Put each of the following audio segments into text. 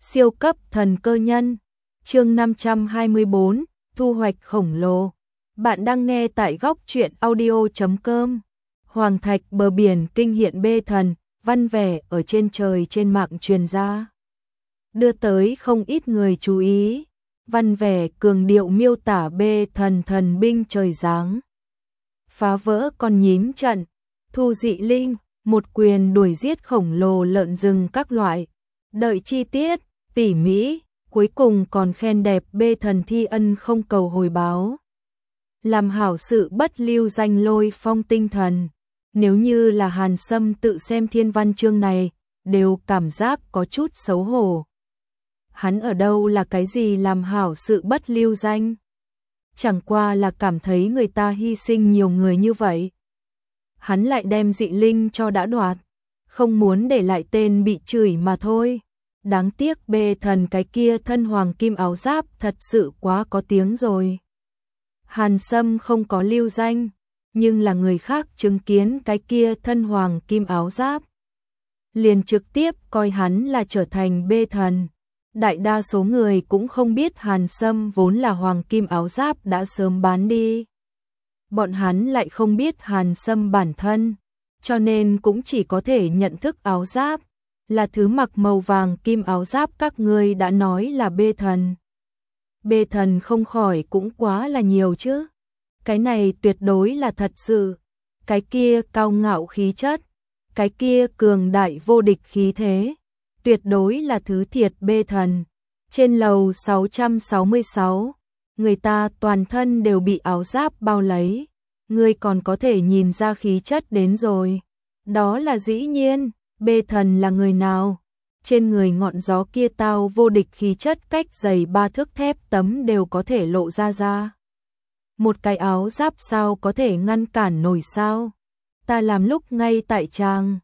Siêu cấp thần cơ nhân. Chương 524, thu hoạch khổng lồ. Bạn đang nghe tại góc truyện audio.com. Hoàng thạch bờ biển kinh hiện bê thần, văn vẻ ở trên trời trên mạng truyền ra, đưa tới không ít người chú ý. Văn vẻ cường điệu miêu tả bê thần thần binh trời giáng, phá vỡ con nhím trận, thu dị linh, một quyền đuổi giết khổng lồ lợn rừng các loại. Đợi chi tiết tỉ mỉ, cuối cùng còn khen đẹp bê thần thi ân không cầu hồi báo, làm hảo sự bất lưu danh lôi phong tinh thần. Nếu như là Hàn Sâm tự xem thiên văn chương này, đều cảm giác có chút xấu hổ. Hắn ở đâu là cái gì làm hảo sự bất lưu danh? Chẳng qua là cảm thấy người ta hy sinh nhiều người như vậy, hắn lại đem dị linh cho đã đoạt, không muốn để lại tên bị chửi mà thôi. Đáng tiếc bê thần cái kia thân hoàng kim áo giáp thật sự quá có tiếng rồi. Hàn Sâm không có lưu danh, nhưng là người khác chứng kiến cái kia thân hoàng kim áo giáp, liền trực tiếp coi hắn là trở thành bê thần. Đại đa số người cũng không biết Hàn Sâm vốn là hoàng kim áo giáp đã sớm bán đi. Bọn hắn lại không biết Hàn Sâm bản thân, cho nên cũng chỉ có thể nhận thức áo giáp là thứ mặc màu vàng kim áo giáp các ngươi đã nói là bê thần. Bê thần không khỏi cũng quá là nhiều chứ. Cái này tuyệt đối là thật sự. Cái kia cao ngạo khí chất, cái kia cường đại vô địch khí thế, tuyệt đối là thứ thiệt bê thần. Trên lầu 666, người ta toàn thân đều bị áo giáp bao lấy, ngươi còn có thể nhìn ra khí chất đến rồi. Đó là dĩ nhiên. Bê thần là người nào? Trên người ngọn gió kia tao vô địch khí chất cách dày 3 thước thép tấm đều có thể lộ ra. Một cái áo giáp sao có thể ngăn cản nổi sao? Ta làm lúc ngay tại trang,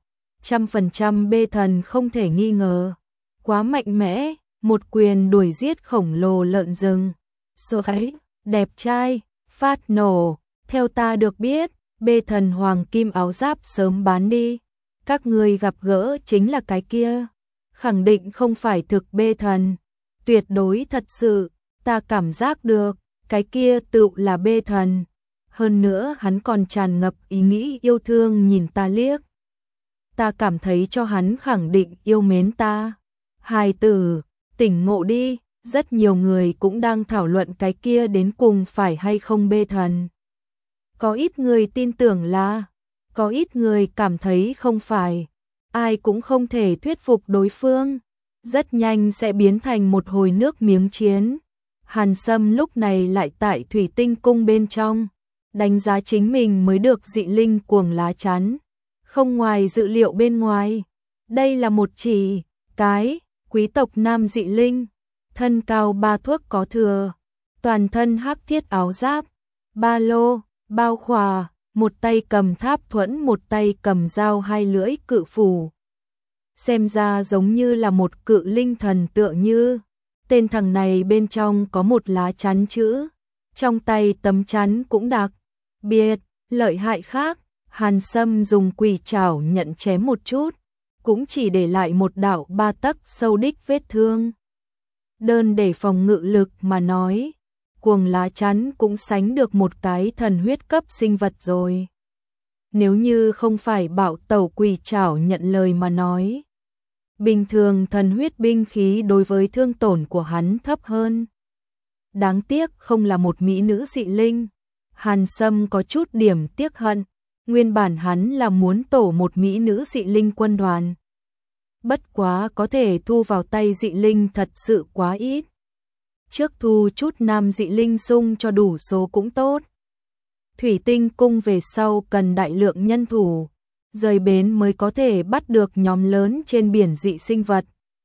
100% bê thần không thể nghi ngờ. Quá mạnh mẽ, một quyền đuổi giết khổng lồ lợn rừng. Số ấy, đẹp trai, phát nổ. Theo ta được biết, bê thần hoàng kim áo giáp sớm bán đi. Các người gặp gỡ chính là cái kia, khẳng định không phải thực bê thần, tuyệt đối thật sự, ta cảm giác được, cái kia tự là bê thần. Hơn nữa hắn còn tràn ngập ý nghĩ yêu thương nhìn ta liếc. Ta cảm thấy cho hắn khẳng định yêu mến ta. Hài tử, tỉnh ngộ đi, rất nhiều người cũng đang thảo luận cái kia đến cùng phải hay không bê thần. Có ít người tin tưởng là, có ít người cảm thấy không phải, ai cũng không thể thuyết phục đối phương, rất nhanh sẽ biến thành một hồi nước miếng chiến. Hàn Sâm lúc này lại tại Thủy Tinh Cung bên trong, đánh giá chính mình mới được dị linh cuồng lá chắn, không ngoài dự liệu bên ngoài. Đây là một cái quý tộc nam dị linh, thân cao 3 thước có thừa, toàn thân hắc thiết áo giáp, ba lô, bao khỏa, một tay cầm tháp thuẫn, một tay cầm dao hai lưỡi cự phủ. Xem ra giống như là một cự linh thần tựa như. Tên thằng này bên trong có một lá chắn chữ, trong tay tấm chắn cũng đặc biệt lợi hại khác. Hàn Sâm dùng quỷ trảo nhận chém một chút, cũng chỉ để lại một đạo 3 tấc sâu đích vết thương. Đơn để phòng ngự lực mà nói, cuồng lá chắn cũng sánh được một cái thần huyết cấp sinh vật rồi. Nếu như không phải Bạo Tẩu quỷ trảo nhận lời mà nói, bình thường thần huyết binh khí đối với thương tổn của hắn thấp hơn. Đáng tiếc không là một mỹ nữ dị linh. Hàn Sâm có chút điểm tiếc hận, nguyên bản hắn là muốn tổ một mỹ nữ dị linh quân đoàn. Bất quá có thể thu vào tay dị linh thật sự quá ít. Trước thu chút nam dị linh sung cho đủ số cũng tốt. Thủy Tinh Cung về sau cần đại lượng nhân thủ, rời bến mới có thể bắt được nhóm lớn trên biển dị sinh vật.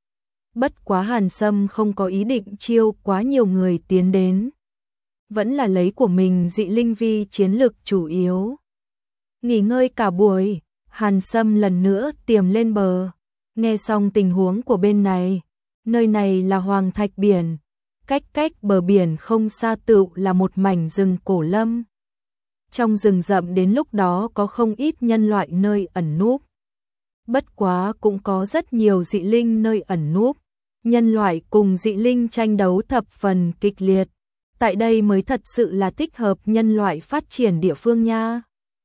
Bất quá Hàn Sâm không có ý định chiêu quá nhiều người tiến đến, vẫn là lấy của mình dị linh vi chiến lực chủ yếu. Nghỉ ngơi cả buổi, Hàn Sâm lần nữa tiềm lên bờ, nghe xong tình huống của bên này, nơi này là Hoàng Thạch Biển. Cách bờ biển không xa tựu là một mảnh rừng cổ lâm. Trong rừng rậm đến lúc đó có không ít nhân loại nơi ẩn núp. Bất quá cũng có rất nhiều dị linh nơi ẩn núp. nhân loại cùng dị linh tranh đấu thập phần kịch liệt. Tại đây mới thật sự là thích hợp nhân loại phát triển địa phương nha.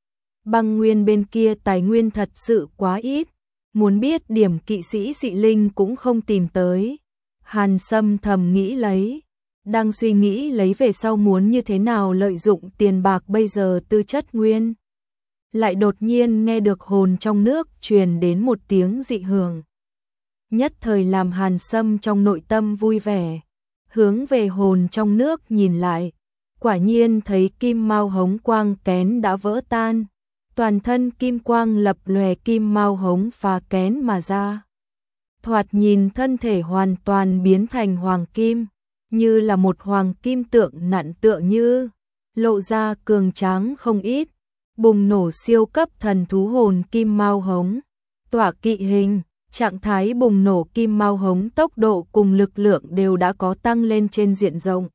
Băng nguyên bên kia tài nguyên thật sự quá ít, muốn biết điểm kỵ sĩ dị linh cũng không tìm tới. Hàn Sâm thầm nghĩ lấy, đang suy nghĩ lấy về sau muốn như thế nào lợi dụng tiền bạc bây giờ tư chất nguyên. Lại đột nhiên nghe được hồn trong nước truyền đến một tiếng dị hưởng. Nhất thời làm Hàn Sâm trong nội tâm vui vẻ, hướng về hồn trong nước nhìn lại, quả nhiên thấy kim mao hống quang kén đã vỡ tan, toàn thân kim quang lập lòe kim mao hống phá kén mà ra. Thoạt nhìn thân thể hoàn toàn biến thành hoàng kim, như là một hoàng kim tượng nặn tựa như, lộ ra cường tráng không ít, bùng nổ siêu cấp thần thú hồn kim mao hống, tọa kỵ hình. Trạng thái bùng nổ kim mao hống tốc độ cùng lực lượng đều đã có tăng lên trên diện rộng.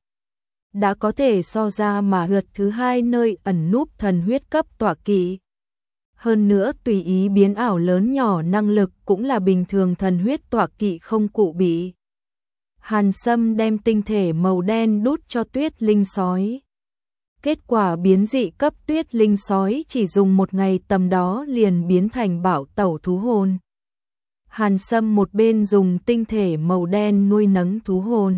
Đã có thể so ra mà lượt thứ 2 nơi ẩn núp thần huyết cấp tọa kỵ. Hơn nữa tùy ý biến ảo lớn nhỏ năng lực cũng là bình thường thần huyết tọa kỵ không cụ bị. Hàn Sâm đem tinh thể màu đen đút cho tuyết linh sói. Kết quả biến dị cấp tuyết linh sói chỉ dùng một ngày tầm đó liền biến thành bảo tẩu thú hồn. Hàn Sâm một bên dùng tinh thể màu đen nuôi nấng thú hồn,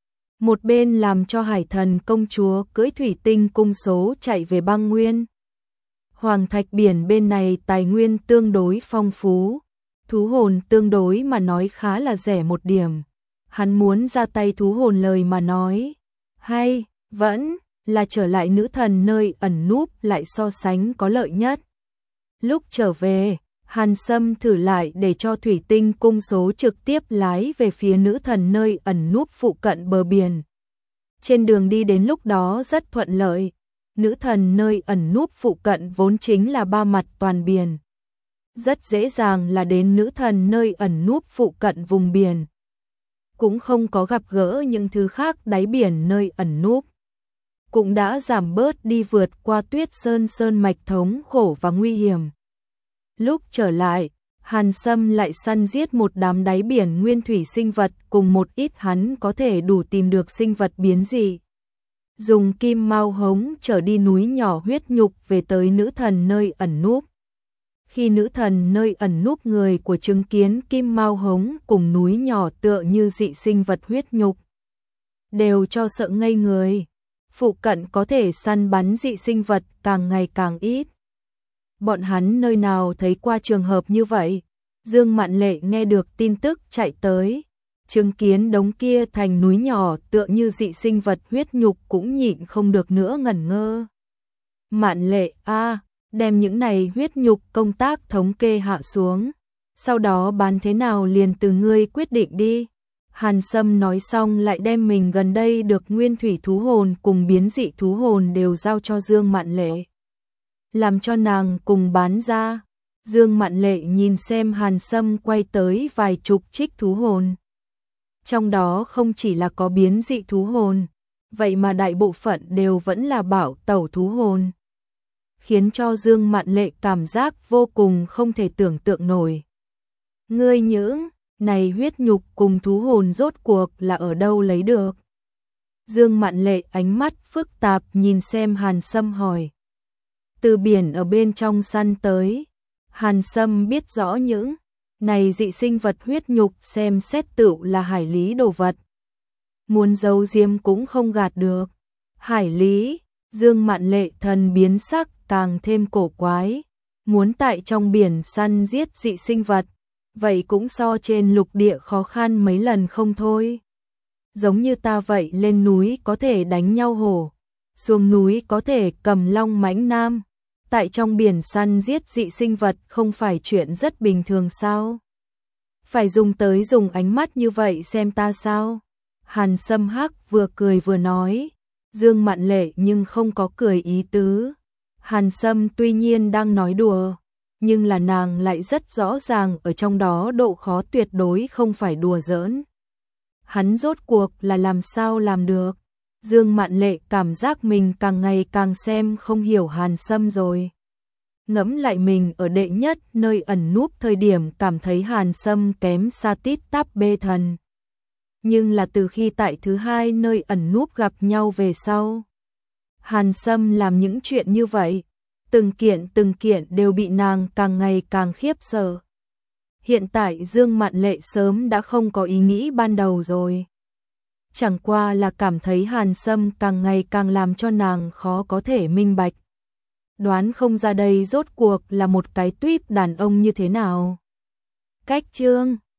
một bên làm cho hải thần công chúa cưỡi thủy tinh cung số chạy về băng nguyên. Hoàng thạch biển bên này tài nguyên tương đối phong phú, thú hồn tương đối mà nói khá là rẻ một điểm. Hắn muốn ra tay thú hồn lời mà nói, hay vẫn là trở lại nữ thần nơi ẩn núp lại so sánh có lợi nhất. Lúc trở về, Hàn Sâm thử lại để cho thủy tinh cung số trực tiếp lái về phía nữ thần nơi ẩn núp phụ cận bờ biển. Trên đường đi đến lúc đó rất thuận lợi, nữ thần nơi ẩn núp phụ cận vốn chính là ba mặt toàn biển. Rất dễ dàng là đến nữ thần nơi ẩn núp phụ cận vùng biển. Cũng không có gặp gỡ những thứ khác đáy biển nơi ẩn núp. Cũng đã giảm bớt đi vượt qua tuyết sơn mạch thống khổ và nguy hiểm. Lúc trở lại, Hàn Sâm lại săn giết một đám đáy biển nguyên thủy sinh vật cùng một ít hắn có thể đủ tìm được sinh vật biến dị. Dùng kim mao hống trở đi núi nhỏ huyết nhục về tới nữ thần nơi ẩn núp. Khi nữ thần nơi ẩn núp người của chứng kiến kim mao hống cùng núi nhỏ tựa như dị sinh vật huyết nhục, đều cho sợ ngây người. Phụ cận có thể săn bắn dị sinh vật càng ngày càng ít. Bọn hắn nơi nào thấy qua trường hợp như vậy. Dương Mạn Lệ nghe được tin tức chạy tới, chứng kiến đống kia thành núi nhỏ tựa như dị sinh vật huyết nhục cũng nhịn không được nữa ngẩn ngơ. Mạn Lệ đem những này huyết nhục công tác thống kê hạ xuống, sau đó bán thế nào liền từ ngươi quyết định đi. Hàn Sâm nói xong lại đem mình gần đây được nguyên thủy thú hồn cùng biến dị thú hồn đều giao cho Dương Mạn Lệ, làm cho nàng cùng bán ra. Dương Mạn Lệ nhìn xem Hàn Sâm quay tới vài chục trích thú hồn. Trong đó không chỉ là có biến dị thú hồn, vậy mà đại bộ phận đều vẫn là bảo tẩu thú hồn. Khiến cho Dương Mạn Lệ cảm giác vô cùng không thể tưởng tượng nổi. Ngươi những này huyết nhục cùng thú hồn rốt cuộc là ở đâu lấy được? Dương Mạn Lệ ánh mắt phức tạp nhìn xem Hàn Sâm hỏi. Từ biển ở bên trong săn tới. Hàn Sâm biết rõ những này dị sinh vật huyết nhục xem xét tựu là hải lý đồ vật. Muốn giấu giếm cũng không gạt được. Hải lý, Dương Mạn Lệ thần biến sắc càng thêm cổ quái. Muốn tại trong biển săn giết dị sinh vật, vậy cũng so trên lục địa khó khăn mấy lần không thôi. Giống như ta vậy lên núi có thể đánh nhau hổ, xuống núi có thể cầm long mãnh nam. Tại trong biển săn giết dị sinh vật không phải chuyện rất bình thường sao? Phải dùng ánh mắt như vậy xem ta sao? Hàn Sâm Hắc vừa cười vừa nói. Dương Mạn Lệ nhưng không có cười ý tứ. Hàn Sâm tuy nhiên đang nói đùa, nhưng là nàng lại rất rõ ràng ở trong đó độ khó tuyệt đối không phải đùa giỡn. Hắn rốt cuộc là làm sao làm được? Dương Mạn Lệ cảm giác mình càng ngày càng xem không hiểu Hàn Sâm rồi. Ngẫm lại mình ở đệ nhất nơi ẩn núp thời điểm cảm thấy Hàn Sâm kém xa tít tắp bê thần. nhưng là từ khi tại thứ hai nơi ẩn núp gặp nhau về sau. Hàn Sâm làm những chuyện như vậy, từng kiện đều bị nàng càng ngày càng khiếp sợ. Hiện tại Dương Mạn Lệ sớm đã không có ý nghĩ ban đầu rồi. Chẳng qua là cảm thấy Hàn Sâm càng ngày càng làm cho nàng khó có thể minh bạch. Đoán không ra đây rốt cuộc là một cái tuýp đàn ông như thế nào. Cách chương